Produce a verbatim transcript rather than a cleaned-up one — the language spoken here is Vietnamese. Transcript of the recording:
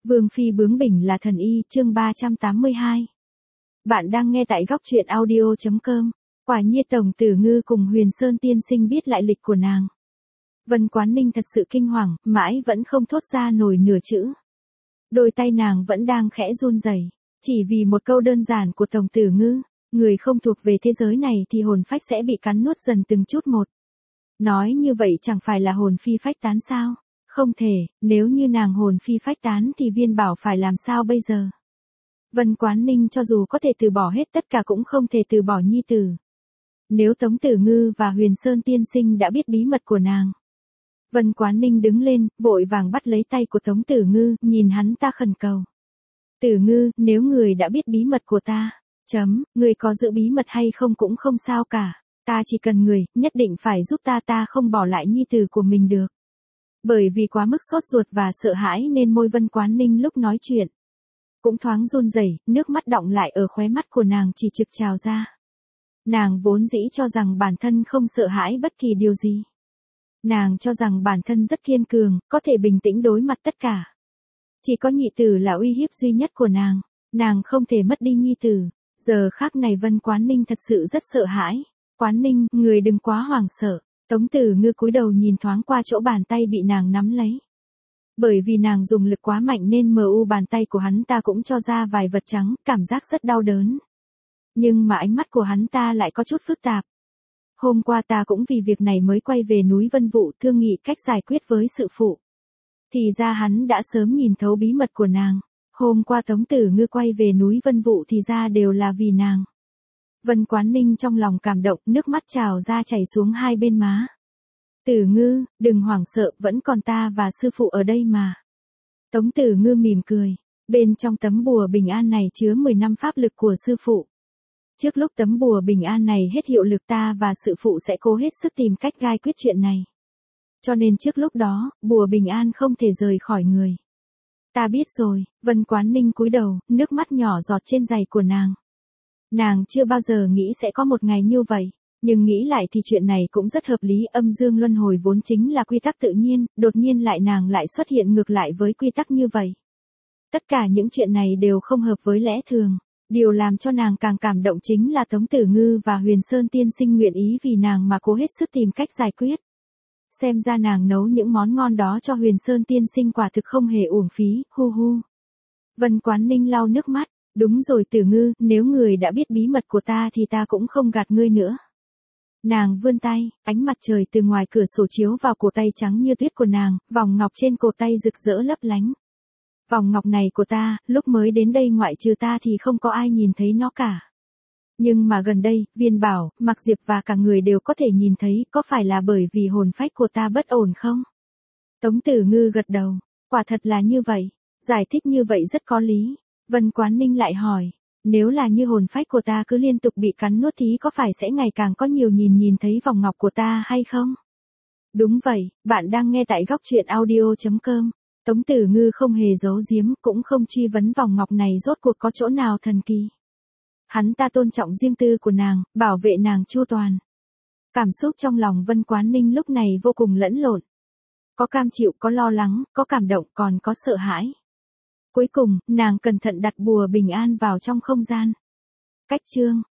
Vương phi bướng bỉnh là thần y, chương ba trăm tám mươi hai. Bạn đang nghe tại góc truyện audio chấm com. Quả nhiên Tổng Tử Ngư cùng Huyền Sơn tiên sinh biết lại lịch của nàng. Vân Quán Ninh thật sự kinh hoàng, mãi vẫn không thốt ra nổi nửa chữ. Đôi tay nàng vẫn đang khẽ run rẩy, chỉ vì một câu đơn giản của Tổng Tử Ngư, người không thuộc về thế giới này thì hồn phách sẽ bị cắn nuốt dần từng chút một. Nói như vậy chẳng phải là hồn phi phách tán sao? Không thể, nếu như nàng hồn phi phách tán thì Viên Bảo phải làm sao bây giờ? Vân Quán Ninh cho dù có thể từ bỏ hết tất cả cũng không thể từ bỏ nhi tử. Nếu Tống Tử Ngư và Huyền Sơn tiên sinh đã biết bí mật của nàng. Vân Quán Ninh đứng lên, vội vàng bắt lấy tay của Tống Tử Ngư, nhìn hắn ta khẩn cầu. Tử Ngư, nếu người đã biết bí mật của ta, chấm, người có giữ bí mật hay không cũng không sao cả. Ta chỉ cần người, nhất định phải giúp ta ta không bỏ lại nhi tử của mình được. Bởi vì quá mức sốt ruột và sợ hãi nên môi Vân Quán Ninh lúc nói chuyện cũng thoáng run rẩy, nước mắt đọng lại ở khóe mắt của nàng chỉ trực trào ra. Nàng vốn dĩ cho rằng bản thân không sợ hãi bất kỳ điều gì. Nàng cho rằng bản thân rất kiên cường, có thể bình tĩnh đối mặt tất cả. Chỉ có nhị tử là uy hiếp duy nhất của nàng, nàng không thể mất đi nhi tử. Giờ khắc này Vân Quán Ninh thật sự rất sợ hãi. Quán Ninh, người đừng quá hoảng sợ. Tống Tử Ngư cúi đầu nhìn thoáng qua chỗ bàn tay bị nàng nắm lấy. Bởi vì nàng dùng lực quá mạnh nên mờ u bàn tay của hắn ta cũng cho ra vài vật trắng, cảm giác rất đau đớn. Nhưng mà ánh mắt của hắn ta lại có chút phức tạp. Hôm qua ta cũng vì việc này mới quay về núi Vân Vũ thương nghị cách giải quyết với sự phụ. Thì ra hắn đã sớm nhìn thấu bí mật của nàng. Hôm qua Tống Tử Ngư quay về núi Vân Vũ thì ra đều là vì nàng. Vân Quán Ninh trong lòng cảm động, nước mắt trào ra chảy xuống hai bên má. Tử Ngư, đừng hoảng sợ, vẫn còn ta và sư phụ ở đây mà. Tống Tử Ngư mỉm cười, bên trong tấm bùa bình an này chứa mười năm pháp lực của sư phụ. Trước lúc tấm bùa bình an này hết hiệu lực ta và sư phụ sẽ cố hết sức tìm cách giải quyết chuyện này. Cho nên trước lúc đó, bùa bình an không thể rời khỏi người. Ta biết rồi, Vân Quán Ninh cúi đầu, nước mắt nhỏ giọt trên giày của nàng. Nàng chưa bao giờ nghĩ sẽ có một ngày như vậy, nhưng nghĩ lại thì chuyện này cũng rất hợp lý, âm dương luân hồi vốn chính là quy tắc tự nhiên, đột nhiên lại nàng lại xuất hiện ngược lại với quy tắc như vậy. Tất cả những chuyện này đều không hợp với lẽ thường, điều làm cho nàng càng cảm động chính là Tống Tử Ngư và Huyền Sơn tiên sinh nguyện ý vì nàng mà cố hết sức tìm cách giải quyết. Xem ra nàng nấu những món ngon đó cho Huyền Sơn tiên sinh quả thực không hề uổng phí, hu hu. Vân Quán Ninh lau nước mắt. Đúng rồi Tử Ngư, nếu người đã biết bí mật của ta thì ta cũng không gạt ngươi nữa. Nàng vươn tay, ánh mặt trời từ ngoài cửa sổ chiếu vào cổ tay trắng như tuyết của nàng, vòng ngọc trên cổ tay rực rỡ lấp lánh. Vòng ngọc này của ta, lúc mới đến đây ngoại trừ ta thì không có ai nhìn thấy nó cả. Nhưng mà gần đây, Viên Bảo, Mạc Diệp và cả người đều có thể nhìn thấy, có phải là bởi vì hồn phách của ta bất ổn không? Tống Tử Ngư gật đầu, quả thật là như vậy, giải thích như vậy rất có lý. Vân Quán Ninh lại hỏi, nếu là như hồn phách của ta cứ liên tục bị cắn nuốt thì có phải sẽ ngày càng có nhiều nhìn nhìn thấy vòng ngọc của ta hay không? Đúng vậy, bạn đang nghe tại góc truyện audio chấm com. Tống Tử Ngư không hề giấu giếm, cũng không truy vấn vòng ngọc này rốt cuộc có chỗ nào thần kỳ. Hắn ta tôn trọng riêng tư của nàng, bảo vệ nàng chu toàn. Cảm xúc trong lòng Vân Quán Ninh lúc này vô cùng lẫn lộn. Có cam chịu, có lo lắng, có cảm động, còn có sợ hãi. Cuối cùng, nàng cẩn thận đặt bùa bình an vào trong không gian. Cách chương.